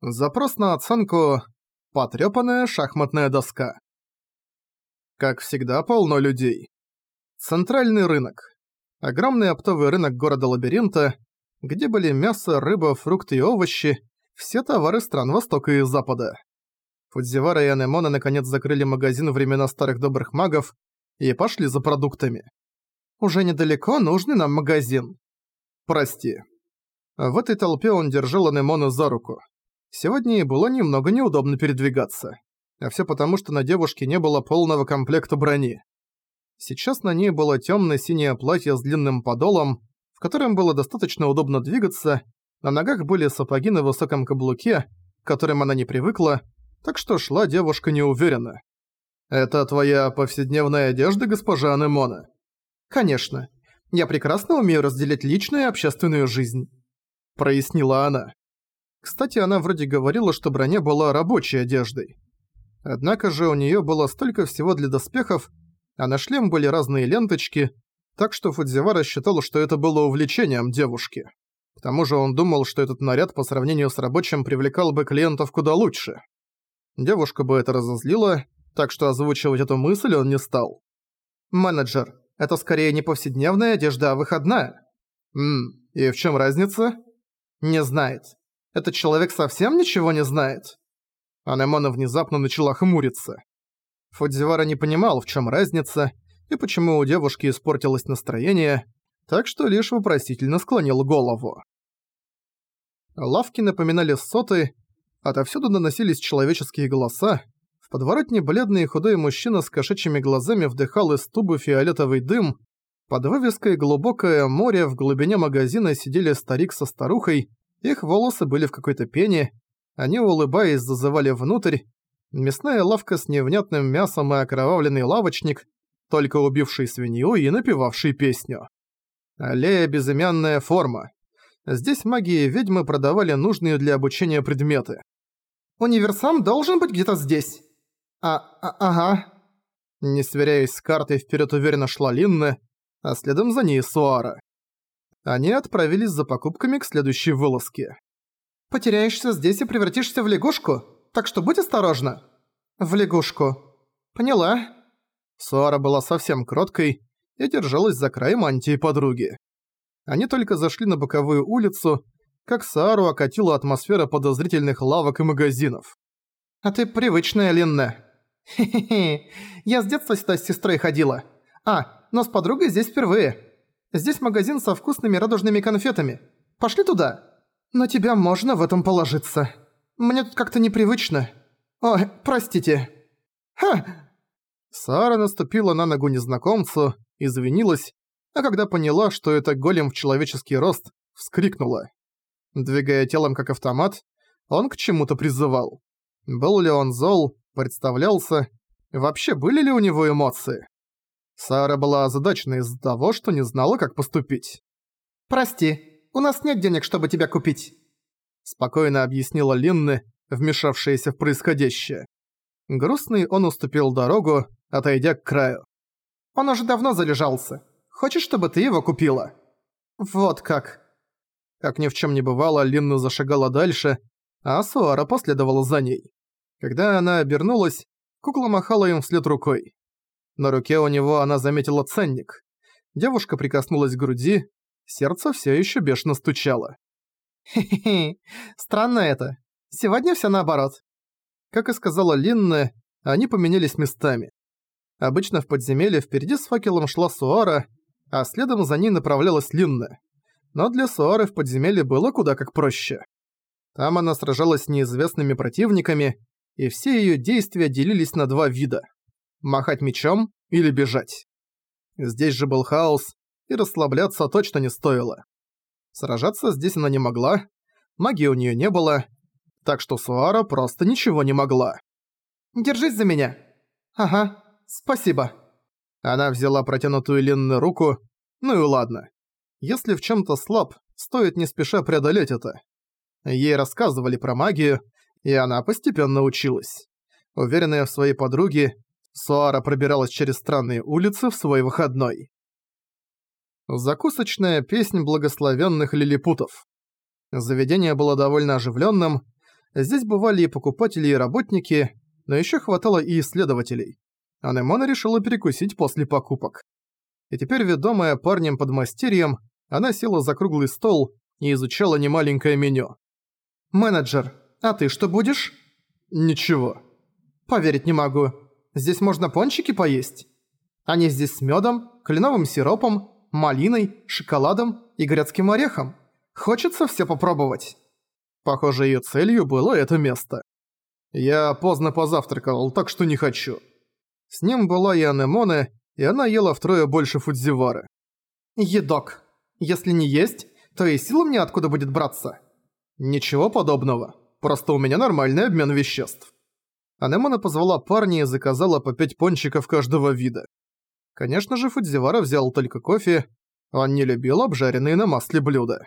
Запрос на оценку «Потрёпанная шахматная доска». Как всегда, полно людей. Центральный рынок. Огромный оптовый рынок города-лабиринта, где были мясо, рыба, фрукты и овощи, все товары стран Востока и Запада. Фудзивара и Анемона наконец закрыли магазин времена старых добрых магов и пошли за продуктами. «Уже недалеко нужный нам магазин». «Прости». В этой толпе он держал Анемону за руку. Сегодня ей было немного неудобно передвигаться. А всё потому, что на девушке не было полного комплекта брони. Сейчас на ней было тёмно-синее платье с длинным подолом, в котором было достаточно удобно двигаться, на ногах были сапоги на высоком каблуке, к которым она не привыкла, так что шла девушка неуверенно. «Это твоя повседневная одежда, госпожа Анемона?» «Конечно. Я прекрасно умею разделять личную и общественную жизнь», — прояснила она. Кстати, она вроде говорила, что броня была рабочей одеждой. Однако же у неё было столько всего для доспехов, а на шлем были разные ленточки, так что Фудзивара считал, что это было увлечением девушки. К тому же он думал, что этот наряд по сравнению с рабочим привлекал бы клиентов куда лучше. Девушка бы это разозлила, так что озвучивать эту мысль он не стал. «Менеджер, это скорее не повседневная одежда, а выходная». И в чём разница?» «Не знает. Этот человек совсем ничего не знает?» Анемона внезапно начала хмуриться. Фудзивара не понимал, в чём разница, и почему у девушки испортилось настроение, так что лишь вопросительно склонил голову. Лавки напоминали соты, отовсюду доносились человеческие голоса, в подворотне бледный и худой мужчина с кошачьими глазами вдыхал из тубы фиолетовый дым, под вывеской «Глубокое море» в глубине магазина сидели старик со старухой, их волосы были в какой-то пене, они, улыбаясь, зазывали внутрь. Мясная лавка с невнятным мясом и окровавленный лавочник, только убивший свинью и напевавший песню. Аллея «Безымянная форма». Здесь маги и ведьмы продавали нужные для обучения предметы. «Универсам должен быть где-то здесь?» Ага». Не сверяясь с картой, вперед уверенно шла Линна, а следом за ней Суара. Они отправились за покупками к следующей вылазке. «Потеряешься здесь и превратишься в лягушку, так что будь осторожна». «В лягушку. Поняла». Суара была совсем кроткой и держалась за край мантии подруги. Они только зашли на боковую улицу, как Саару окатила атмосфера подозрительных лавок и магазинов. «А ты привычная, Линна». «Хе-хе-хе, я с детства сюда с сестрой ходила. Но с подругой здесь впервые. Здесь магазин со вкусными радужными конфетами. Пошли туда». «На тебя можно в этом положиться. Мне тут как-то непривычно. Ой, простите». «Ха!» Саара наступила на ногу незнакомцу, извинилась, а когда поняла, что это голем в человеческий рост, вскрикнула. Двигая телом как автомат, он к чему-то призывал. Был ли он зол, представлялся, вообще были ли у него эмоции? Саара была озадачена из-за того, что не знала, как поступить. «Прости, у нас нет денег, чтобы тебя купить», — спокойно объяснила Линна, вмешавшаяся в происходящее. Грустный он уступил дорогу, отойдя к краю. «Он уже давно залежался. Хочешь, чтобы ты его купила?» «Вот как». Как ни в чем не бывало, Линна зашагала дальше, а Суара последовала за ней. Когда она обернулась, кукла махала им вслед рукой. На руке у него она заметила ценник. Девушка прикоснулась к груди, сердце все еще бешено стучало. «Хе-хе-хе, странно это. Сегодня все наоборот». Как и сказала Линна, они поменялись местами. Обычно в подземелье впереди с факелом шла Суара, а следом за ней направлялась Линна. Но для Суары в подземелье было куда как проще. Там она сражалась с неизвестными противниками, и все её действия делились на два вида – махать мечом или бежать. Здесь же был хаос, и расслабляться точно не стоило. Сражаться здесь она не могла, магии у неё не было, так что Суара просто ничего не могла. «Держись за меня». «Ага, спасибо». Она взяла протянутую Линны руку, ну и ладно. Если в чём-то слаб, стоит не спеша преодолеть это. Ей рассказывали про магию, и она постепенно училась. Уверенная в своей подруге, Суара пробиралась через странные улицы в свой выходной. Закусочная песнь благословенных лилипутов. Заведение было довольно оживленным. Здесь бывали и покупатели, и работники, но ещё хватало и исследователей. Анемона решила перекусить после покупок. И теперь, ведомая парнем-подмастерьем, она села за круглый стол и изучала немаленькое меню. «Менеджер, а ты что будешь?» «Ничего». «Поверить не могу. Здесь можно пончики поесть? Они здесь с мёдом, кленовым сиропом, малиной, шоколадом и грецким орехом. Хочется всё попробовать». Похоже, её целью было это место. «Я поздно позавтракал, так что не хочу». С ним была и Анемоне, и она ела втрое больше Фудзивары. «Едок. Если не есть, то и сила мне откуда будет браться?» «Ничего подобного. Просто у меня нормальный обмен веществ». Анемона позвала парня и заказала по 5 пончиков каждого вида. Конечно же, Фудзивара взял только кофе, он не любил обжаренные на масле блюда.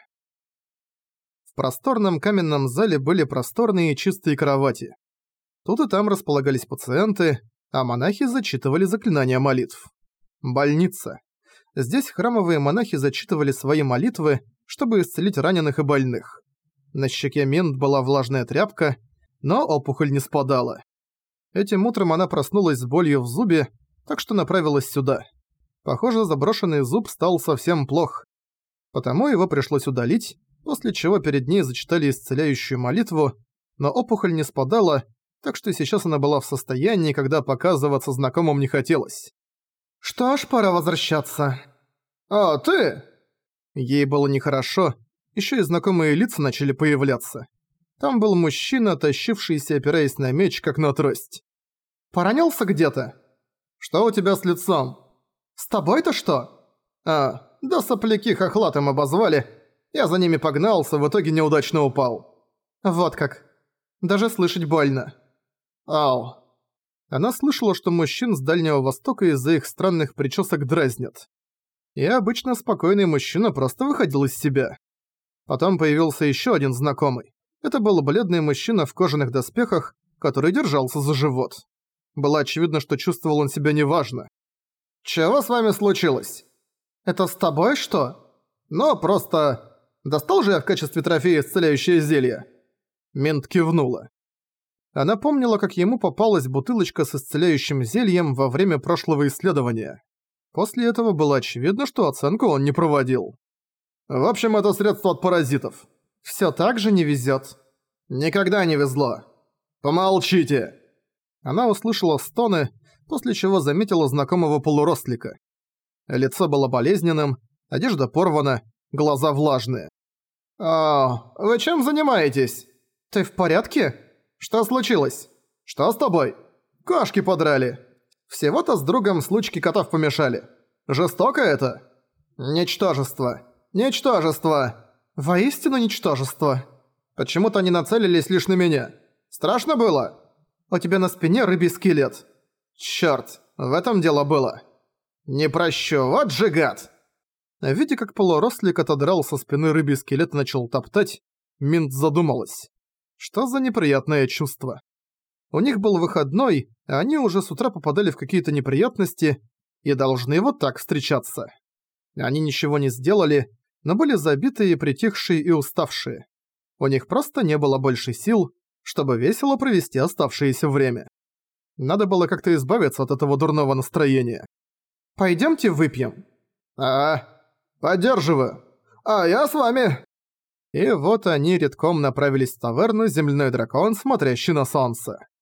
В просторном каменном зале были просторные и чистые кровати. Тут и там располагались пациенты, а монахи зачитывали заклинания молитв. Больница. Здесь храмовые монахи зачитывали свои молитвы, чтобы исцелить раненых и больных. На щеке Минт была влажная тряпка, но опухоль не спадала. Этим утром она проснулась с болью в зубе, так что направилась сюда. Похоже, заброшенный зуб стал совсем плох. Потому его пришлось удалить, после чего перед ней зачитали исцеляющую молитву, но опухоль не спадала, так что сейчас она была в состоянии, когда показываться знакомым не хотелось. «Что ж, пора возвращаться». «А, ты?» Ей было нехорошо, ещё и знакомые лица начали появляться. Там был мужчина, тащившийся, опираясь на меч, как на трость. «Поранился где-то?» «Что у тебя с лицом?» «С тобой-то что?» «А, да сопляки хохлатым обозвали. Я за ними погнался, в итоге неудачно упал». «Вот как. Даже слышать больно». «Ау». Она слышала, что мужчин с Дальнего Востока из-за их странных причесок дразнят. И обычно спокойный мужчина просто выходил из себя. Потом появился ещё один знакомый. Это был бледный мужчина в кожаных доспехах, который держался за живот. Было очевидно, что чувствовал он себя неважно. «Чего с вами случилось?» «Это с тобой что?» «Ну, просто... Достал же я в качестве трофея исцеляющее зелье?» Мент кивнула. Она помнила, как ему попалась бутылочка с исцеляющим зельем во время прошлого исследования. После этого было очевидно, что оценку он не проводил. «В общем, это средство от паразитов. Всё так же не везёт». «Никогда не везло». «Помолчите». Она услышала стоны, после чего заметила знакомого полурослика. Лицо было болезненным, одежда порвана, глаза влажные. «О, вы чем занимаетесь? Ты в порядке? Что случилось? Что с тобой? Кошки подрали. Всего-то с другом случки котов помешали. Жестоко это? Ничтожество. Ничтожество. Воистину ничтожество. Почему-то они нацелились лишь на меня. Страшно было? У тебя на спине рыбий скелет. Чёрт, в этом дело было. Не прощу, вот же гад!» Видя, как полурослик отодрал со спины рыбий скелет и начал топтать, Минт задумалась. Что за неприятное чувство? У них был выходной, а они уже с утра попадали в какие-то неприятности и должны вот так встречаться. Они ничего не сделали, но были забитые, притихшие и уставшие. У них просто не было больше сил, чтобы весело провести оставшееся время. Надо было как-то избавиться от этого дурного настроения. «Пойдёмте выпьем». Поддерживаю. А я с вами». И вот они редком направились в таверну «Земляной дракон, смотрящий на солнце».